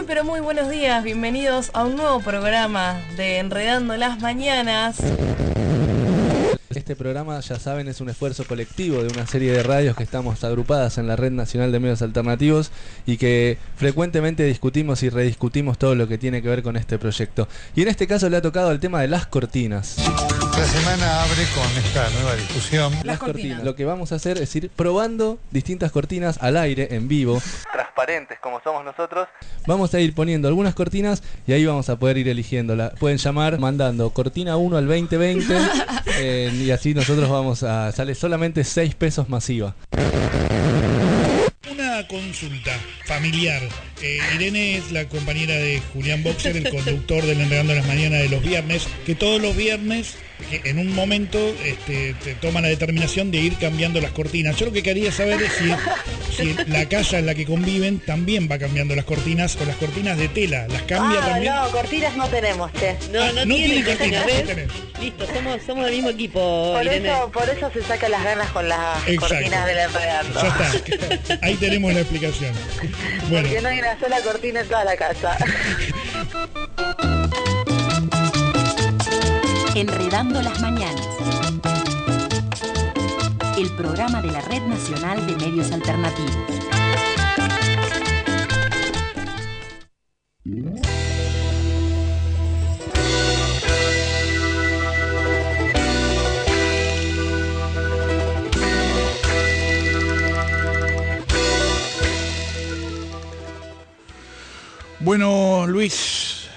pero muy buenos días, bienvenidos a un nuevo programa de Enredando las Mañanas. Este programa, ya saben, es un esfuerzo colectivo de una serie de radios que estamos agrupadas en la Red Nacional de Medios Alternativos y que frecuentemente discutimos y rediscutimos todo lo que tiene que ver con este proyecto. Y en este caso le ha tocado el tema de las cortinas. La semana abre con esta nueva discusión. Las cortinas. Lo que vamos a hacer es ir probando distintas cortinas al aire, en vivo. Transparentes como somos nosotros. Vamos a ir poniendo algunas cortinas y ahí vamos a poder ir eligiéndola. Pueden llamar mandando cortina 1 al 2020 y así nosotros vamos a... Sale solamente 6 pesos masiva. Una consulta familiar. Irene es la compañera de Julián Boxer, el conductor del Enredando las Mañanas de los viernes, que todos los viernes, en un momento, te toma la determinación de ir cambiando las cortinas. Yo lo que quería saber es si la casa en la que conviven también va cambiando las cortinas o las cortinas de tela. ¿Las cambia también? No, cortinas no tenemos, che. No tiene cortinas, ¿ves? Listo, somos del mismo equipo, Irene. Por eso se saca las ganas con las Exacto. cortinas del Enredando. Ya está. Ahí tenemos la explicación. Bueno. Porque no hay una sola cortina en toda la casa. Enredando las Mañanas. El programa de la Red Nacional de Medios Alternativos. Bueno, Luis,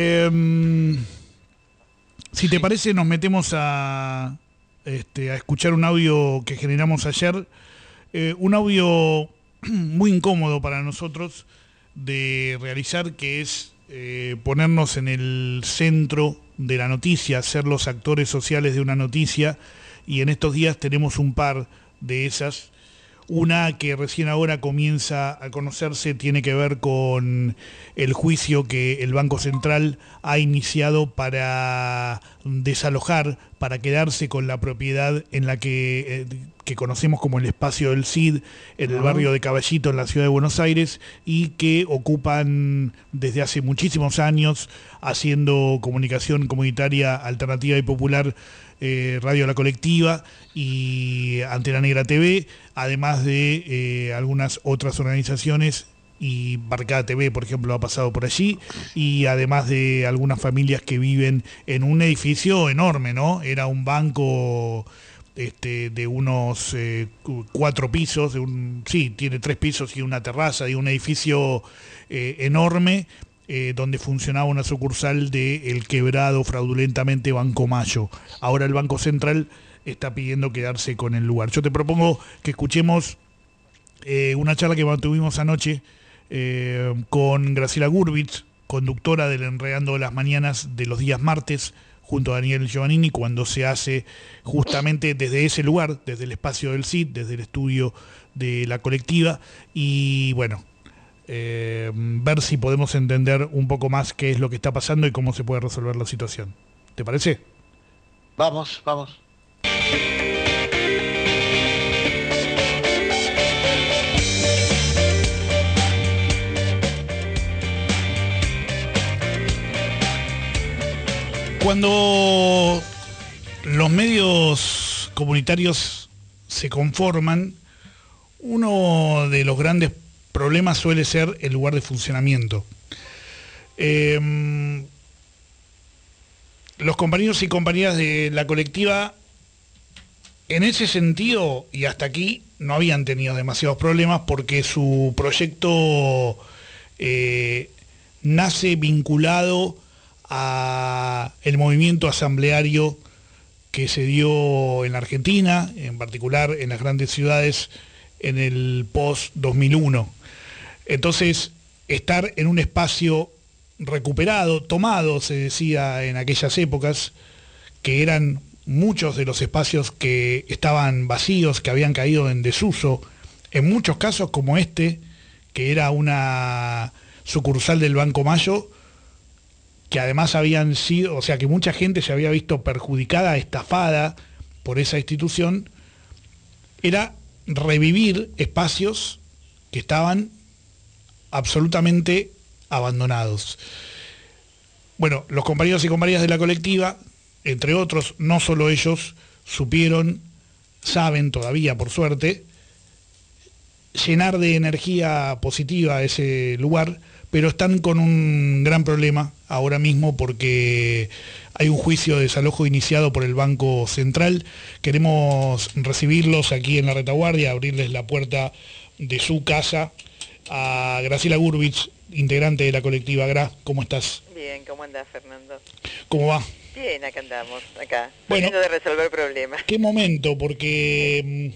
si te parece nos metemos a escuchar un audio que generamos ayer, un audio muy incómodo para nosotros de realizar, que es ponernos en el centro de la noticia, ser los actores sociales de una noticia, y en estos días tenemos un par de esas. Una que recién ahora comienza a conocerse tiene que ver con el juicio que el Banco Central ha iniciado para desalojar, para quedarse con la propiedad en la que conocemos como el espacio del CID, en el barrio de Caballito, en la ciudad de Buenos Aires, y que ocupan desde hace muchísimos años, haciendo comunicación comunitaria, alternativa y popular, Radio La Colectiva y Antena Negra TV, además de algunas otras organizaciones, y Barcada TV, por ejemplo, ha pasado por allí, y además de algunas familias que viven en un edificio enorme, ¿no? Era un banco de unos 4 pisos, tiene 3 pisos y una terraza, y un edificio enorme, donde funcionaba una sucursal del quebrado fraudulentamente Banco Mayo. Ahora el Banco Central está pidiendo quedarse con el lugar. Yo te propongo que escuchemos una charla que mantuvimos anoche con Graciela Gurvitz, conductora del Enredando las Mañanas de los días martes, junto a Daniel Giovannini, cuando se hace justamente desde ese lugar, desde el espacio del CID, desde el estudio de La Colectiva, y bueno, ver si podemos entender un poco más qué es lo que está pasando y cómo se puede resolver la situación. ¿Te parece? Vamos. Cuando los medios comunitarios se conforman, uno de los grandes problemas suele ser el lugar de funcionamiento. Los compañeros y compañeras de La Colectiva, en ese sentido, y hasta aquí, no habían tenido demasiados problemas, porque su proyecto nace vinculado a el movimiento asambleario que se dio en la Argentina, en particular en las grandes ciudades, en el post-2001. Entonces, estar en un espacio recuperado, tomado, se decía en aquellas épocas, que eran muchos de los espacios que estaban vacíos, que habían caído en desuso, en muchos casos como este, que era una sucursal del Banco Mayo, que además habían sido, o sea, que mucha gente se había visto perjudicada, estafada por esa institución, era revivir espacios que estaban absolutamente abandonados. Bueno, los compañeros y compañeras de la colectiva, entre otros, no solo ellos, saben todavía, por suerte, llenar de energía positiva ese lugar, pero están con un gran problema ahora mismo porque hay un juicio de desalojo iniciado por el Banco Central. Queremos recibirlos aquí en la retaguardia, abrirles la puerta de su casa a Graciela Gurvich, integrante de la colectiva. Gra, ¿cómo estás? Bien, ¿cómo andás, Fernando? ¿Cómo va? Bien, acá andamos, acá, Bueno, tratando de resolver problemas. ¿Qué momento? Porque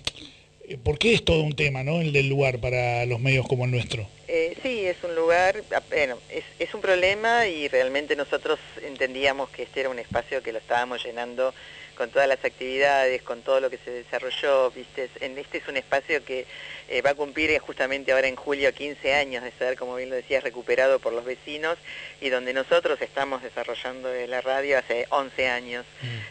es todo un tema, ¿no? El del lugar para los medios como el nuestro. Sí, es un lugar, bueno, es un problema y realmente nosotros entendíamos que este era un espacio que lo estábamos llenando con todas las actividades, con todo lo que se desarrolló, ¿viste? Este es un espacio que va a cumplir justamente ahora en julio 15 años de ser, como bien lo decías, recuperado por los vecinos y donde nosotros estamos desarrollando la radio hace 11 años,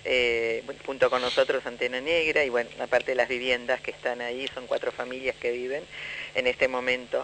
junto con nosotros Antena Negra y bueno, aparte de las viviendas que están ahí, son 4 familias que viven en este momento.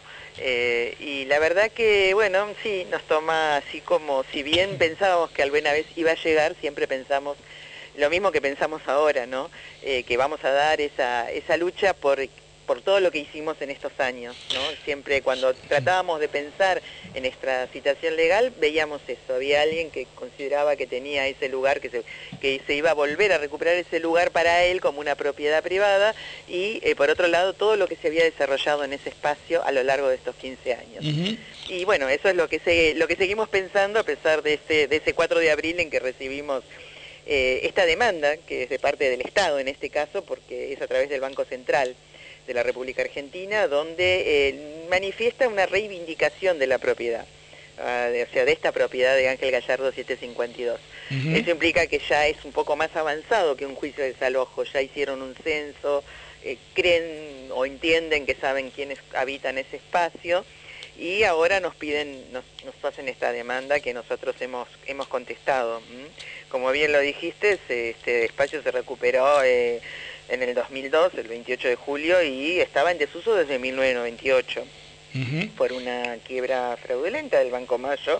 Y la verdad que, bueno, sí, nos toma así como, si bien pensábamos que alguna vez iba a llegar, siempre pensamos lo mismo que pensamos ahora, ¿no? Que vamos a dar esa lucha por todo lo que hicimos en estos años, ¿no? Siempre cuando tratábamos de pensar en nuestra situación legal, veíamos eso, había alguien que consideraba que tenía ese lugar, que se iba a volver a recuperar ese lugar para él como una propiedad privada, y por otro lado, todo lo que se había desarrollado en ese espacio a lo largo de estos 15 años. Uh-huh. Y bueno, eso es lo que seguimos pensando a pesar de ese 4 de abril en que recibimos esta demanda, que es de parte del Estado en este caso, porque es a través del Banco Central de la República Argentina, donde manifiesta una reivindicación de la propiedad, o sea, de esta propiedad de Ángel Gallardo 752. Uh-huh. Eso implica que ya es un poco más avanzado que un juicio de desalojo, ya hicieron un censo, creen o entienden que saben quiénes habitan ese espacio, y ahora nos hacen esta demanda que nosotros hemos contestado. Como bien lo dijiste, este espacio se recuperó en el 2002, el 28 de julio, y estaba en desuso desde 1998, uh-huh, por una quiebra fraudulenta del Banco Mayo.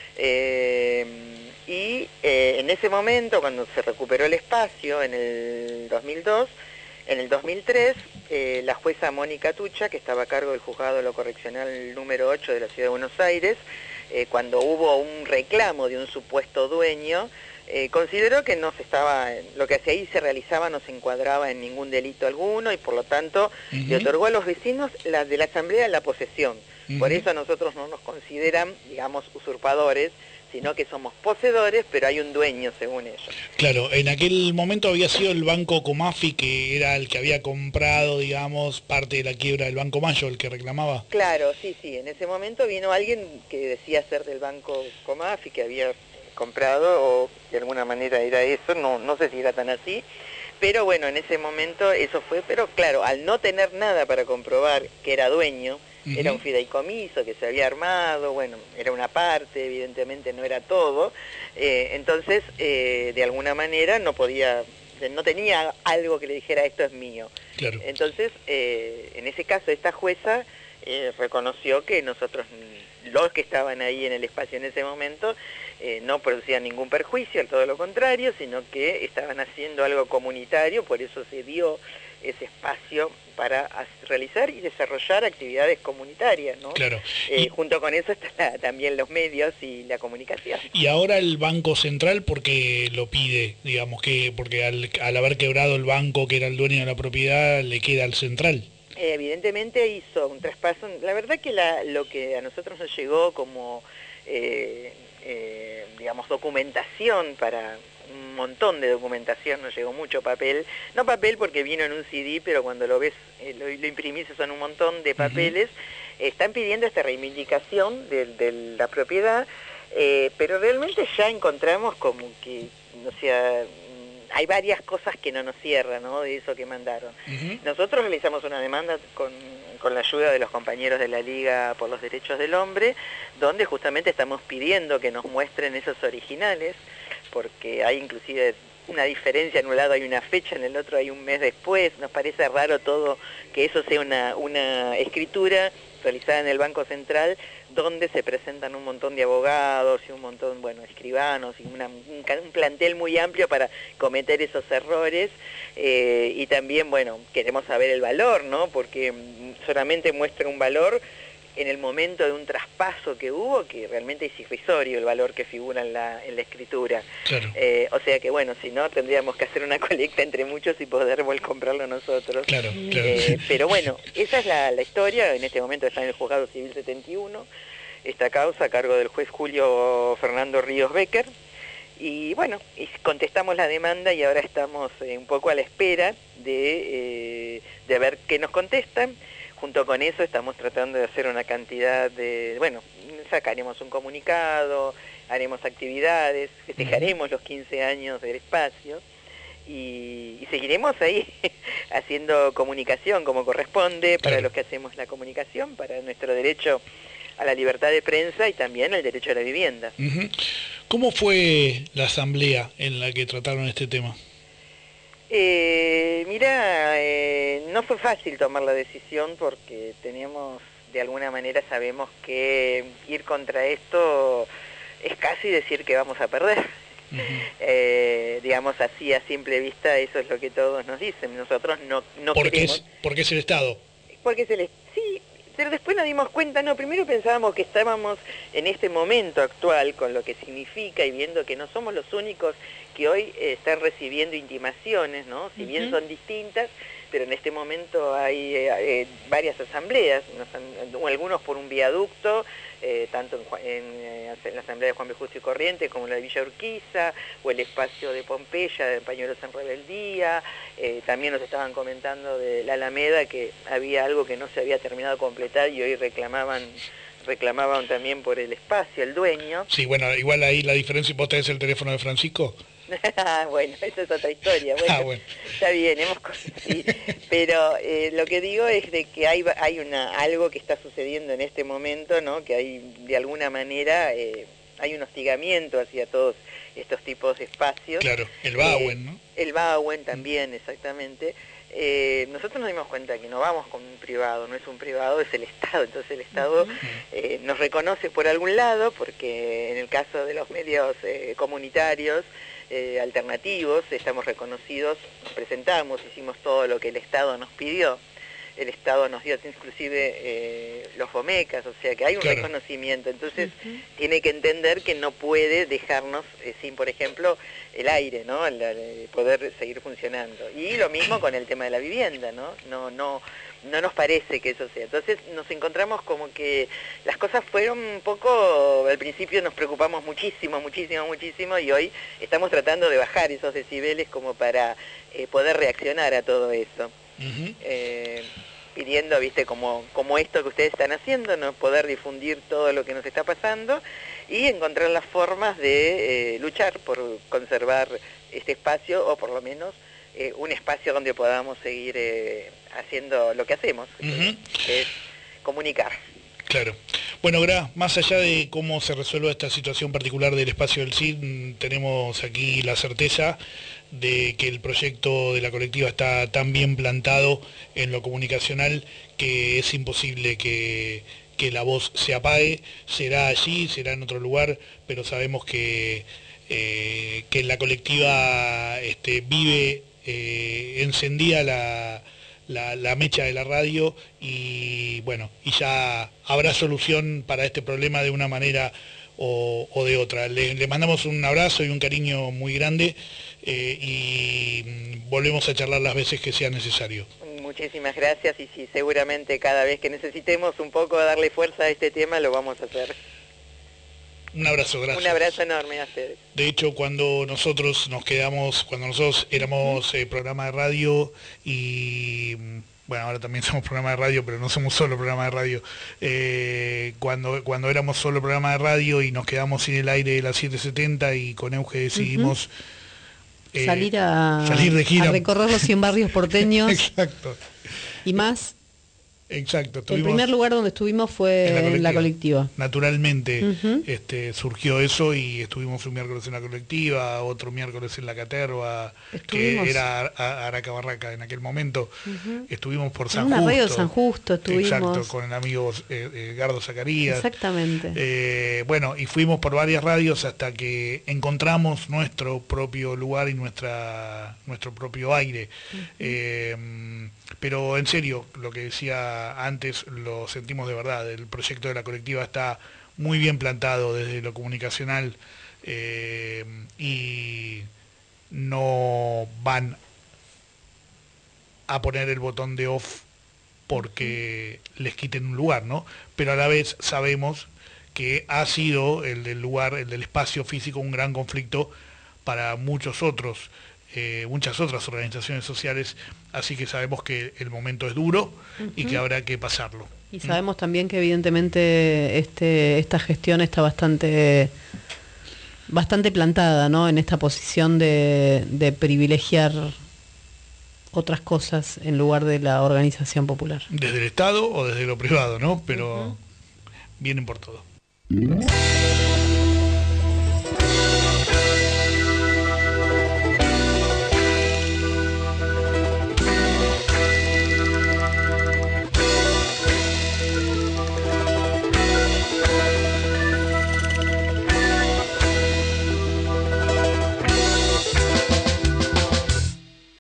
En ese momento, cuando se recuperó el espacio, en el 2002, en el 2003, la jueza Mónica Tucha, que estaba a cargo del Juzgado de lo Correccional número 8 de la Ciudad de Buenos Aires, cuando hubo un reclamo de un supuesto dueño, consideró que lo que hacia ahí se realizaba no se encuadraba en ningún delito alguno y por lo tanto uh-huh, le otorgó a los vecinos de la asamblea la posesión. Uh-huh. Por eso a nosotros no nos consideran, digamos, usurpadores, sino que somos poseedores, pero hay un dueño según ellos. Claro, en aquel momento había sido el Banco Comafi, que era el que había comprado, digamos, parte de la quiebra del Banco Mayo, el que reclamaba. Claro, sí, en ese momento vino alguien que decía ser del Banco Comafi, que había comprado, o de alguna manera era eso, no sé si era tan así, pero bueno, en ese momento eso fue, pero claro, al no tener nada para comprobar que era dueño, uh-huh, era un fideicomiso que se había armado, bueno, era una parte, evidentemente no era todo, entonces de alguna manera no tenía algo que le dijera esto es mío. Claro. Entonces, en ese caso, esta jueza reconoció que nosotros, los que estaban ahí en el espacio en ese momento, no producían ningún perjuicio, todo lo contrario, sino que estaban haciendo algo comunitario, por eso se dio ese espacio para realizar y desarrollar actividades comunitarias, ¿no? Claro. Junto con eso están también los medios y la comunicación. Y ahora el Banco Central, ¿por qué lo pide? Digamos que porque al haber quebrado el banco que era el dueño de la propiedad, le queda al Central. Evidentemente hizo un traspaso. La verdad que lo que a nosotros nos llegó como, digamos, documentación para... un montón de documentación, nos llegó mucho papel, no papel porque vino en un CD, pero cuando lo ves, lo imprimís, son un montón de papeles, uh-huh, están pidiendo esta reivindicación de la propiedad, pero realmente ya encontramos como que, o sea, hay varias cosas que no nos cierran, ¿no?, de eso que mandaron. Uh-huh. Nosotros realizamos una demanda con la ayuda de los compañeros de la Liga por los Derechos del Hombre, donde justamente estamos pidiendo que nos muestren esos originales, porque hay inclusive una diferencia, en un lado hay una fecha, en el otro hay un mes después, nos parece raro todo que eso sea una escritura realizada en el Banco Central, donde se presentan un montón de abogados y un montón, escribanos y un plantel muy amplio para cometer esos errores, y también, queremos saber el valor, ¿no? Porque solamente muestra un valor en el momento de un traspaso que hubo, que realmente es irrisorio el valor que figura en la escritura. Claro. O sea que, si no, tendríamos que hacer una colecta entre muchos y poder comprarlo nosotros. Claro. Pero esa es la historia. En este momento está en el Juzgado Civil 71, esta causa a cargo del juez Julio Fernando Ríos Becker. Y y contestamos la demanda y ahora estamos un poco a la espera de ver qué nos contestan. Junto con eso estamos tratando de hacer una cantidad de, sacaremos un comunicado, haremos actividades, festejaremos los 15 años del espacio y seguiremos ahí haciendo comunicación como corresponde para los que hacemos la comunicación, para nuestro derecho a la libertad de prensa y también el derecho a la vivienda. ¿Cómo fue la asamblea en la que trataron este tema? No fue fácil tomar la decisión porque de alguna manera sabemos que ir contra esto es casi decir que vamos a perder. Digamos así, a simple vista, eso es lo que todos nos dicen. Nosotros no queremos. ¿Porque es el Estado? Porque sí, pero después nos dimos cuenta, primero pensábamos que estábamos en este momento actual con lo que significa y viendo que no somos los únicos que hoy están recibiendo intimaciones, ¿no? Si bien son distintas, pero en este momento hay varias asambleas, algunos por un viaducto, tanto en la asamblea de Juan B. Justo y Corrientes como en la de Villa Urquiza, o el espacio de Pompeya, de Pañuelos en Rebeldía. También nos estaban comentando de la Alameda que había algo que no se había terminado de completar y hoy reclamaban también por el espacio, el dueño. Sí, igual ahí la diferencia, ¿vos tenés el teléfono de Francisco? Esa es otra historia. Está bien, sí. Pero lo que digo es de que hay algo que está sucediendo en este momento, ¿no? Que hay, de alguna manera, hay un hostigamiento hacia todos estos tipos de espacios. Claro, el Bauen, ¿no? El Bauen también, exactamente. Nosotros nos dimos cuenta que no vamos con un privado, no es un privado, es el Estado. Entonces el Estado nos reconoce por algún lado, porque en el caso de los medios comunitarios, alternativos, estamos reconocidos, nos presentamos, hicimos todo lo que el Estado nos pidió. El Estado nos dio inclusive los FOMECAS, o sea que hay un reconocimiento. Entonces tiene que entender que no puede dejarnos sin, por ejemplo, el aire, ¿no? Poder seguir funcionando. Y lo mismo con el tema de la vivienda, ¿no? No nos parece que eso sea. Entonces nos encontramos como que las cosas fueron un poco, al principio nos preocupamos muchísimo, y hoy estamos tratando de bajar esos decibeles como para poder reaccionar a todo eso. Pidiendo, como esto que ustedes están haciendo, ¿no? Poder difundir todo lo que nos está pasando y encontrar las formas de luchar por conservar este espacio, o por lo menos un espacio donde podamos seguir haciendo lo que hacemos, que es comunicar. Claro. Bueno, Gra, más allá de cómo se resuelva esta situación particular del espacio del CID, tenemos aquí la certeza de que el proyecto de la colectiva está tan bien plantado en lo comunicacional que es imposible que la voz se apague. Será allí, será en otro lugar, pero sabemos que en la colectiva vive encendida la mecha de la radio y ya habrá solución para este problema de una manera o de otra. Le mandamos un abrazo y un cariño muy grande y volvemos a charlar las veces que sea necesario. Muchísimas gracias, y sí, seguramente cada vez que necesitemos un poco darle fuerza a este tema lo vamos a hacer. Un abrazo, gracias. Un abrazo enorme a ustedes. De hecho, cuando nosotros éramos programa de radio y, ahora también somos programa de radio, pero no somos solo programa de radio, cuando éramos solo programa de radio y nos quedamos sin el aire de las 770 y con Euge decidimos salir de gira, a recorrer los 100 barrios porteños. Exacto. Y más Exacto. El primer lugar donde estuvimos fue en la colectiva. Naturalmente surgió eso y estuvimos un miércoles en la colectiva, otro miércoles en la Caterva, que era Araca Barraca en aquel momento. Estuvimos por San Justo. En una radio de San Justo estuvimos. Exacto, con el amigo Gardo Zacarías. Exactamente. Bueno, y fuimos por varias radios hasta que encontramos nuestro propio lugar y nuestro propio aire. Pero en serio, lo que decía antes lo sentimos de verdad. El proyecto de la colectiva está muy bien plantado desde lo comunicacional y no van a poner el botón de off porque les quiten un lugar, ¿no? Pero a la vez sabemos que ha sido el del lugar, el del espacio físico, un gran conflicto para muchas otras organizaciones sociales, así que sabemos que el momento es duro y que habrá que pasarlo. Y sabemos también que evidentemente esta gestión está bastante plantada, ¿no? En esta posición de privilegiar otras cosas en lugar de la organización popular. Desde el Estado o desde lo privado, ¿no? Pero vienen por todo.